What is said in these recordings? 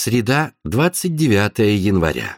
Среда, 29 января.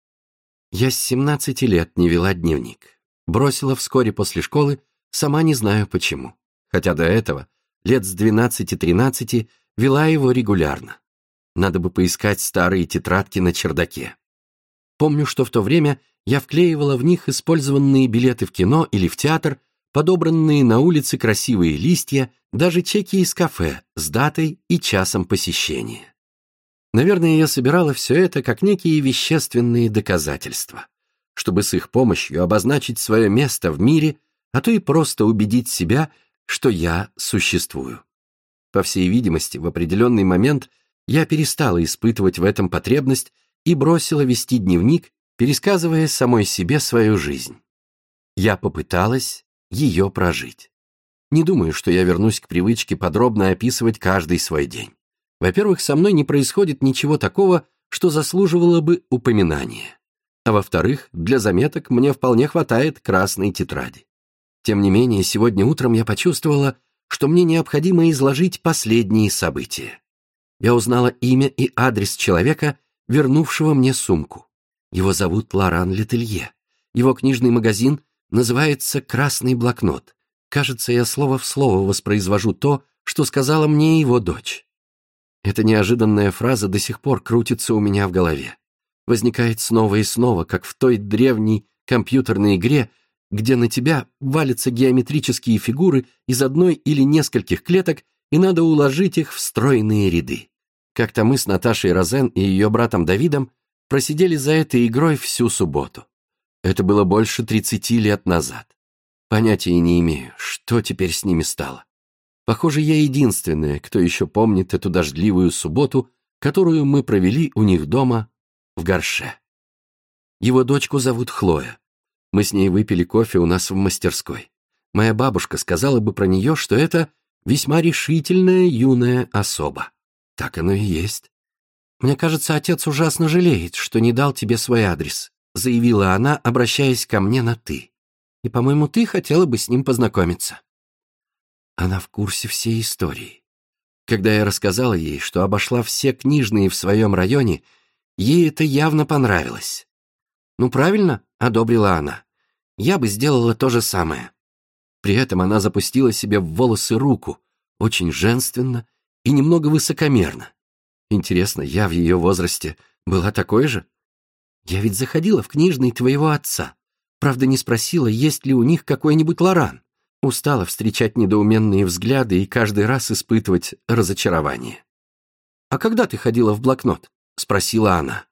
Я с 17 лет не вела дневник. Бросила вскоре после школы, сама не знаю почему. Хотя до этого, лет с 12-13, вела его регулярно. Надо бы поискать старые тетрадки на чердаке. Помню, что в то время я вклеивала в них использованные билеты в кино или в театр, подобранные на улице красивые листья, даже чеки из кафе с датой и часом посещения. Наверное, я собирала все это как некие вещественные доказательства, чтобы с их помощью обозначить свое место в мире, а то и просто убедить себя, что я существую. По всей видимости, в определенный момент я перестала испытывать в этом потребность и бросила вести дневник, пересказывая самой себе свою жизнь. Я попыталась ее прожить. Не думаю, что я вернусь к привычке подробно описывать каждый свой день. Во-первых, со мной не происходит ничего такого, что заслуживало бы упоминания. А во-вторых, для заметок мне вполне хватает красной тетради. Тем не менее, сегодня утром я почувствовала, что мне необходимо изложить последние события. Я узнала имя и адрес человека, вернувшего мне сумку. Его зовут Лоран Летелье. Его книжный магазин называется «Красный блокнот». Кажется, я слово в слово воспроизвожу то, что сказала мне его дочь. Эта неожиданная фраза до сих пор крутится у меня в голове. Возникает снова и снова, как в той древней компьютерной игре, где на тебя валятся геометрические фигуры из одной или нескольких клеток, и надо уложить их в стройные ряды. Как-то мы с Наташей Розен и ее братом Давидом просидели за этой игрой всю субботу. Это было больше 30 лет назад. Понятия не имею, что теперь с ними стало. Похоже, я единственная, кто еще помнит эту дождливую субботу, которую мы провели у них дома в Горше. Его дочку зовут Хлоя. Мы с ней выпили кофе у нас в мастерской. Моя бабушка сказала бы про нее, что это весьма решительная юная особа. Так оно и есть. «Мне кажется, отец ужасно жалеет, что не дал тебе свой адрес», заявила она, обращаясь ко мне на «ты. «И, по-моему, ты хотела бы с ним познакомиться». Она в курсе всей истории. Когда я рассказала ей, что обошла все книжные в своем районе, ей это явно понравилось. «Ну, правильно», — одобрила она. «Я бы сделала то же самое». При этом она запустила себе в волосы руку, очень женственно и немного высокомерно. Интересно, я в ее возрасте была такой же? Я ведь заходила в книжный твоего отца. Правда, не спросила, есть ли у них какой-нибудь Лоран. Устала встречать недоуменные взгляды и каждый раз испытывать разочарование. «А когда ты ходила в блокнот?» — спросила она.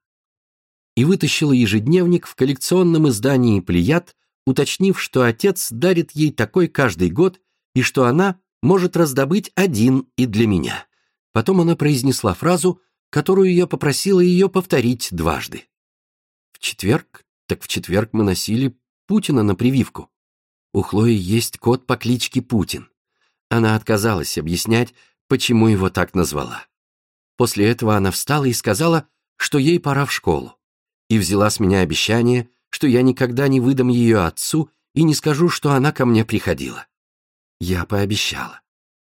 И вытащила ежедневник в коллекционном издании «Плеяд», уточнив, что отец дарит ей такой каждый год и что она может раздобыть один и для меня. Потом она произнесла фразу, которую я попросила ее повторить дважды. В четверг мы носили Путина на прививку. У Хлои есть кот по кличке Путин. Она отказалась объяснять, почему его так назвала. После этого она встала и сказала, что ей пора в школу, и взяла с меня обещание, что я никогда не выдам ее отцу и не скажу, что она ко мне приходила. Я пообещала.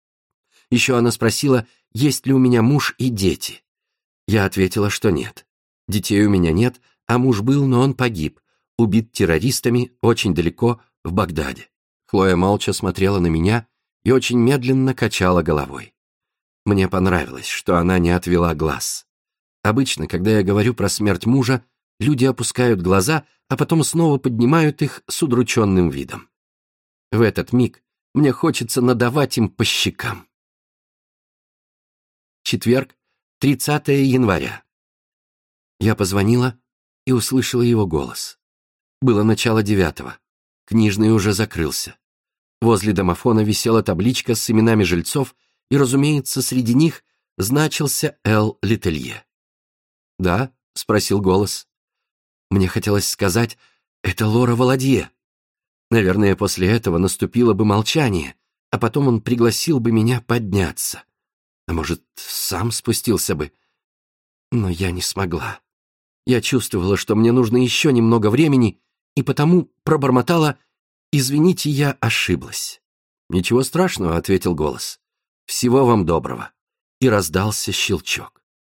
Еще она спросила, есть ли у меня муж и дети. Я ответила, что нет. Детей у меня нет, а муж был, но он погиб, убит террористами очень далеко, в Багдаде. Хлоя молча смотрела на меня и очень медленно качала головой. Мне понравилось, что она не отвела глаз. Обычно, когда я говорю про смерть мужа, люди опускают глаза, а потом снова поднимают их с удрученным видом. В этот миг мне хочется надавать им по щекам. Четверг, 30 января. Я позвонила и услышала его голос. Было начало 9. Книжный уже закрылся. Возле домофона висела табличка с именами жильцов, и, разумеется, среди них значился Л. Летелье. «Да?» — спросил голос. Мне хотелось сказать, это Лора Володье. Наверное, после этого наступило бы молчание, а потом он пригласил бы меня подняться. А может, сам спустился бы. Но я не смогла. Я чувствовала, что мне нужно еще немного времени, и потому пробормотала: «Извините, я ошиблась». «Ничего страшного», — ответил голос. «Всего вам доброго». И раздался щелчок.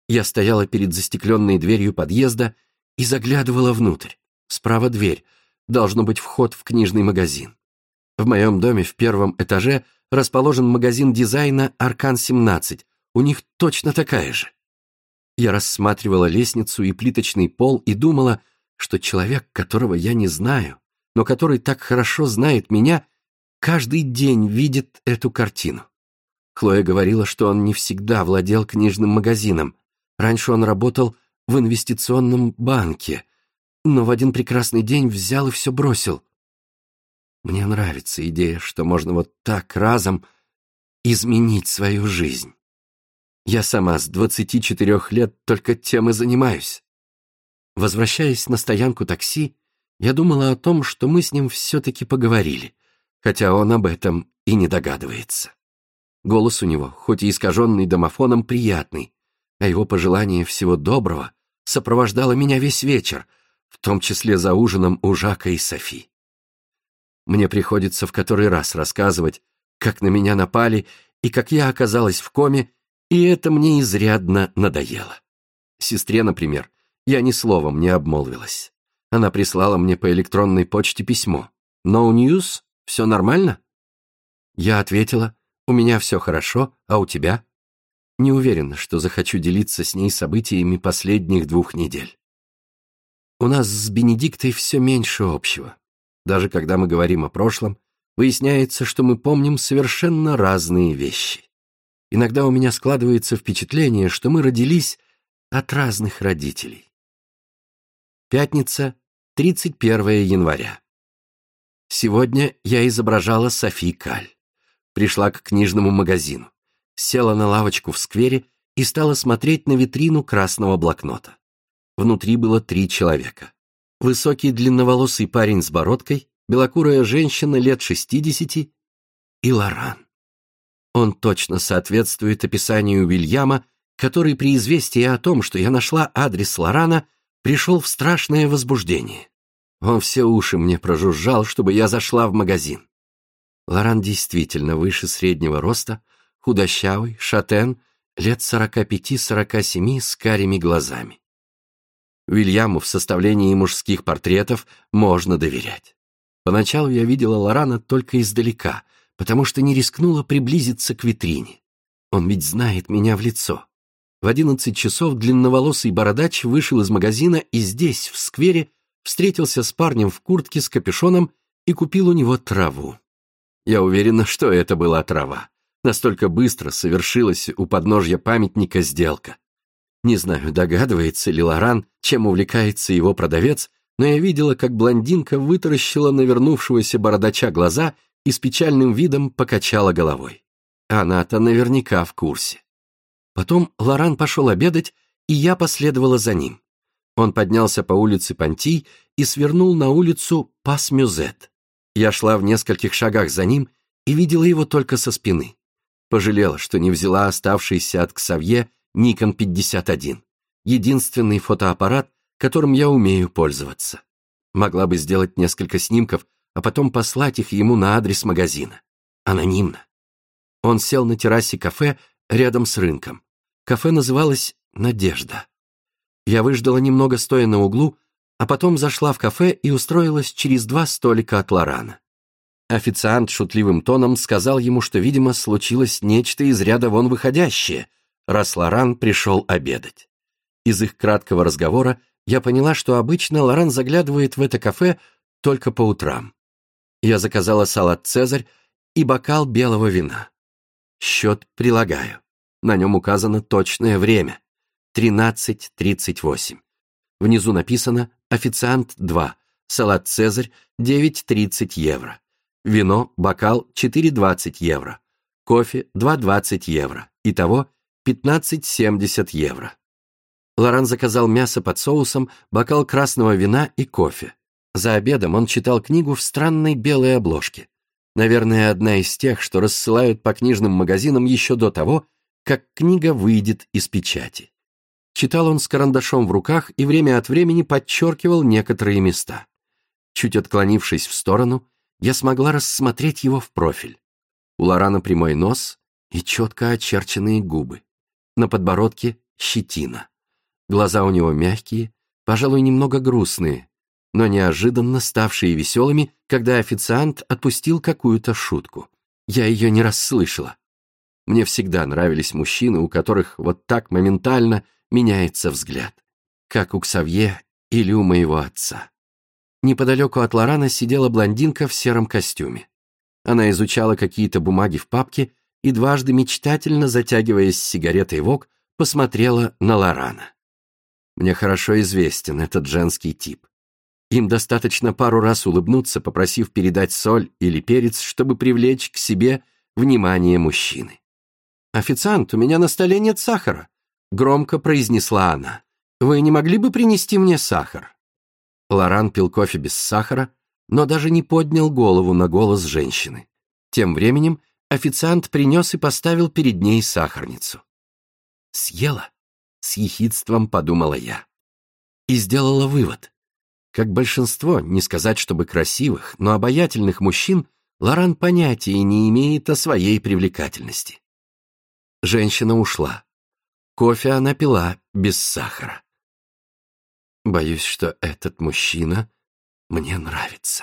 Я стояла перед застекленной дверью подъезда и заглядывала внутрь. Справа дверь, должно быть вход в книжный магазин. В моем доме в первом этаже расположен магазин дизайна «Аркан-17», у них точно такая же. Я рассматривала лестницу и плиточный пол и думала, что человек, которого я не знаю, но который так хорошо знает меня, каждый день видит эту картину. Хлоя говорила, что он не всегда владел книжным магазином. Раньше он работал в инвестиционном банке, но в один прекрасный день взял и все бросил. Мне нравится идея, что можно вот так разом изменить свою жизнь. Я сама с 24 лет только тем и занимаюсь. Возвращаясь на стоянку такси, я думала о том, что мы с ним все-таки поговорили, хотя он об этом и не догадывается. Голос у него, хоть и искаженный домофоном, приятный, а его пожелание всего доброго сопровождало меня весь вечер, в том числе за ужином у Жака и Софи. Мне приходится в который раз рассказывать, как на меня напали и как я оказалась в коме, и это мне изрядно надоело. Сестре, например, я ни словом не обмолвилась. Она прислала мне по электронной почте письмо. «No news? Все нормально?» Я ответила: «У меня все хорошо, а у тебя?» Не уверена, что захочу делиться с ней событиями последних 2 недель. У нас с Бенедиктой все меньше общего. Даже когда мы говорим о прошлом, выясняется, что мы помним совершенно разные вещи. Иногда у меня складывается впечатление, что мы родились от разных родителей. Пятница, 31 января. Сегодня я изображала Софи Каль. Пришла к книжному магазину, села на лавочку в сквере и стала смотреть на витрину красного блокнота. Внутри было 3 человека. Высокий длинноволосый парень с бородкой, белокурая женщина лет 60 и Лоран. Он точно соответствует описанию Уильяма, который при известии о том, что я нашла адрес Лорана, пришел в страшное возбуждение. Он все уши мне прожужжал, чтобы я зашла в магазин. Лоран действительно выше среднего роста, худощавый, шатен, лет 45-47 с карими глазами. Уильяму в составлении мужских портретов можно доверять. Поначалу я видела Лорана только издалека, потому что не рискнула приблизиться к витрине. Он ведь знает меня в лицо. В 11 часов длинноволосый бородач вышел из магазина и здесь, в сквере, встретился с парнем в куртке с капюшоном и купил у него траву. Я уверена, что это была трава. Настолько быстро совершилась у подножья памятника сделка. Не знаю, догадывается ли Лоран, чем увлекается его продавец, но я видела, как блондинка вытаращила на вернувшегося бородача глаза и с печальным видом покачала головой. Она-то наверняка в курсе. Потом Лоран пошел обедать, и я последовала за ним. Он поднялся по улице Понтий и свернул на улицу Пас-Мюзет. Я шла в нескольких шагах за ним и видела его только со спины. Пожалела, что не взяла оставшийся от Ксавье Nikon 51, единственный фотоаппарат, которым я умею пользоваться. Могла бы сделать несколько снимков, а потом послать их ему на адрес магазина. Анонимно. Он сел на террасе кафе рядом с рынком. Кафе называлось «Надежда». Я выждала немного, стоя на углу, а потом зашла в кафе и устроилась через 2 столика от Лорана. Официант шутливым тоном сказал ему, что, видимо, случилось нечто из ряда вон выходящее, раз Лоран пришел обедать. Из их краткого разговора я поняла, что обычно Лоран заглядывает в это кафе только по утрам. Я заказала салат «Цезарь» и бокал белого вина. Счет прилагаю. На нем указано точное время — 13:38. Внизу написано «Официант 2», салат «Цезарь» — 9,30 евро. Вино, бокал — 4,20 евро. Кофе — 2,20 евро. Итого 15,70 евро. Лоран заказал мясо под соусом, бокал красного вина и кофе. За обедом он читал книгу в странной белой обложке. Наверное, одна из тех, что рассылают по книжным магазинам еще до того, как книга выйдет из печати. Читал он с карандашом в руках и время от времени подчеркивал некоторые места. Чуть отклонившись в сторону, я смогла рассмотреть его в профиль. У Лорана прямой нос и четко очерченные губы. На подбородке щетина. Глаза у него мягкие, пожалуй, немного грустные, но неожиданно ставшие веселыми, когда официант отпустил какую-то шутку. Я ее не расслышала. Мне всегда нравились мужчины, у которых вот так моментально меняется взгляд, как у Ксавье или у моего отца. Неподалеку от Лорана сидела блондинка в сером костюме. Она изучала какие-то бумаги в папке и дважды мечтательно, затягиваясь сигаретой вок, посмотрела на Лорана. Мне хорошо известен этот женский тип. Им достаточно пару раз улыбнуться, попросив передать соль или перец, чтобы привлечь к себе внимание мужчины. «Официант, у меня на столе нет сахара», — громко произнесла она. «Вы не могли бы принести мне сахар?» Лоран пил кофе без сахара, но даже не поднял голову на голос женщины. Тем временем официант принес и поставил перед ней сахарницу. «Съела?» — с ехидством подумала я. И сделала вывод. Как большинство, не сказать чтобы красивых, но обаятельных мужчин, Лоран понятия не имеет о своей привлекательности. Женщина ушла. Кофе она пила без сахара. Боюсь, что этот мужчина мне нравится.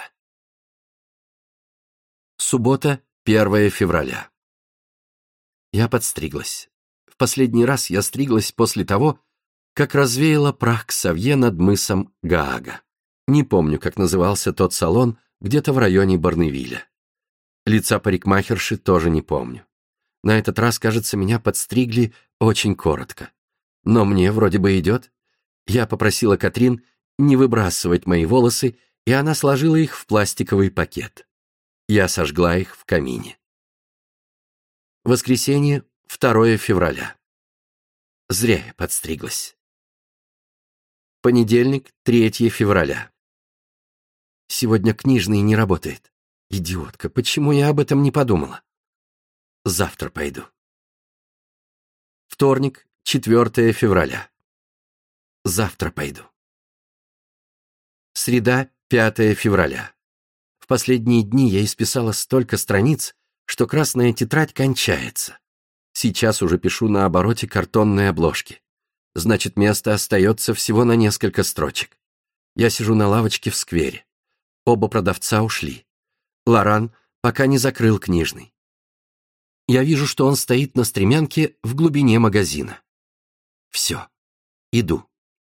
Суббота, 1 февраля. Я подстриглась. В последний раз я стриглась после того, как развеяла прах Ксавье над мысом Гаага. Не помню, как назывался тот салон, где-то в районе Барневиля. Лица парикмахерши тоже не помню. На этот раз, кажется, меня подстригли очень коротко. Но мне вроде бы идет. Я попросила Катрин не выбрасывать мои волосы, и она сложила их в пластиковый пакет. Я сожгла их в камине. Воскресенье, 2 февраля. Зря я подстриглась. Понедельник, 3 февраля. Сегодня книжный не работает. Идиотка, почему я об этом не подумала? Завтра пойду. Вторник, 4 февраля. Завтра пойду. Среда, 5 февраля. В последние дни я исписала столько страниц, что красная тетрадь кончается. Сейчас уже пишу на обороте картонной обложки. Значит, место остается всего на несколько строчек. Я сижу на лавочке в сквере. Оба продавца ушли. Лоран пока не закрыл книжный. Я вижу, что он стоит на стремянке в глубине магазина. Все, иду.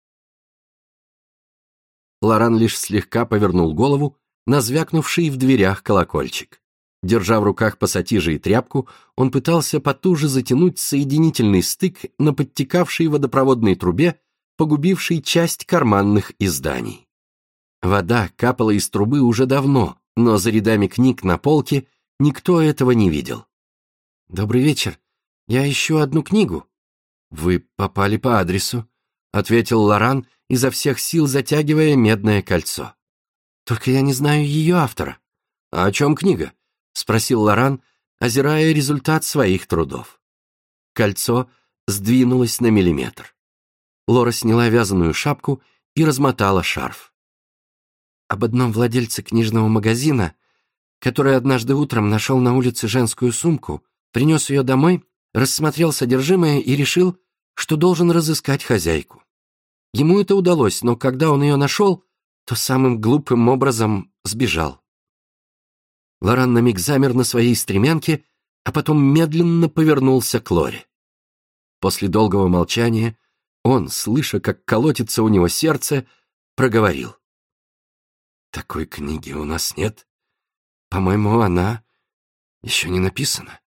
Лоран лишь слегка повернул голову на звякнувший в дверях колокольчик. Держа в руках пассатижи и тряпку, он пытался потуже затянуть соединительный стык на подтекавшей водопроводной трубе, погубившей часть карманных изданий. Вода капала из трубы уже давно, но за рядами книг на полке никто этого не видел. «Добрый вечер. Я ищу одну книгу». «Вы попали по адресу», — ответил Лоран, изо всех сил затягивая медное кольцо. «Только я не знаю ее автора». «А о чем книга?» — спросил Лоран, озирая результат своих трудов. Кольцо сдвинулось на миллиметр. Лора сняла вязаную шапку и размотала шарф. «Об одном владельце книжного магазина, который однажды утром нашел на улице женскую сумку, принес ее домой, рассмотрел содержимое и решил, что должен разыскать хозяйку. Ему это удалось, но когда он ее нашел, то самым глупым образом сбежал». Лоран на миг замер на своей стремянке, а потом медленно повернулся к Лоре. После долгого молчания он, слыша, как колотится у него сердце, проговорил. «Такой книги у нас нет. По-моему, она еще не написана».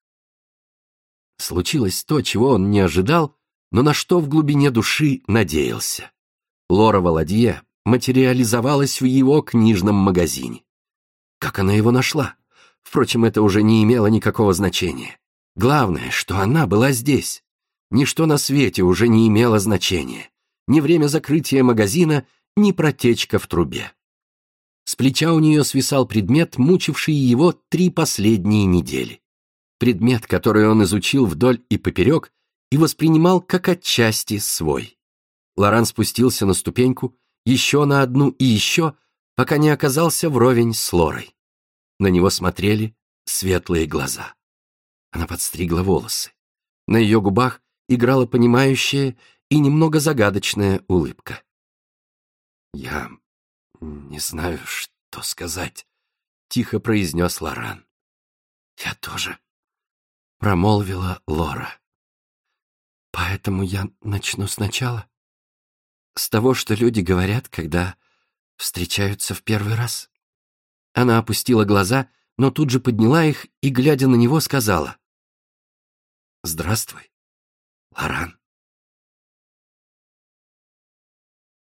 Случилось то, чего он не ожидал, но на что в глубине души надеялся. Лора Володье материализовалась в его книжном магазине. Как она его нашла? Впрочем, это уже не имело никакого значения. Главное, что она была здесь. Ничто на свете уже не имело значения. Ни время закрытия магазина, ни протечка в трубе. С плеча у нее свисал предмет, мучивший его 3 последние недели. Предмет, который он изучил вдоль и поперек и воспринимал как отчасти свой. Лоран спустился на ступеньку, еще на одну и еще, пока не оказался вровень с Лорой. На него смотрели светлые глаза. Она подстригла волосы. На ее губах играла понимающая и немного загадочная улыбка. «Я не знаю, что сказать», — тихо произнес Лоран. «Я тоже», — промолвила Лора. «Поэтому я начну сначала. С того, что люди говорят, когда встречаются в первый раз». Она опустила глаза, но тут же подняла их и, глядя на него, сказала: «Здравствуй, Лоран».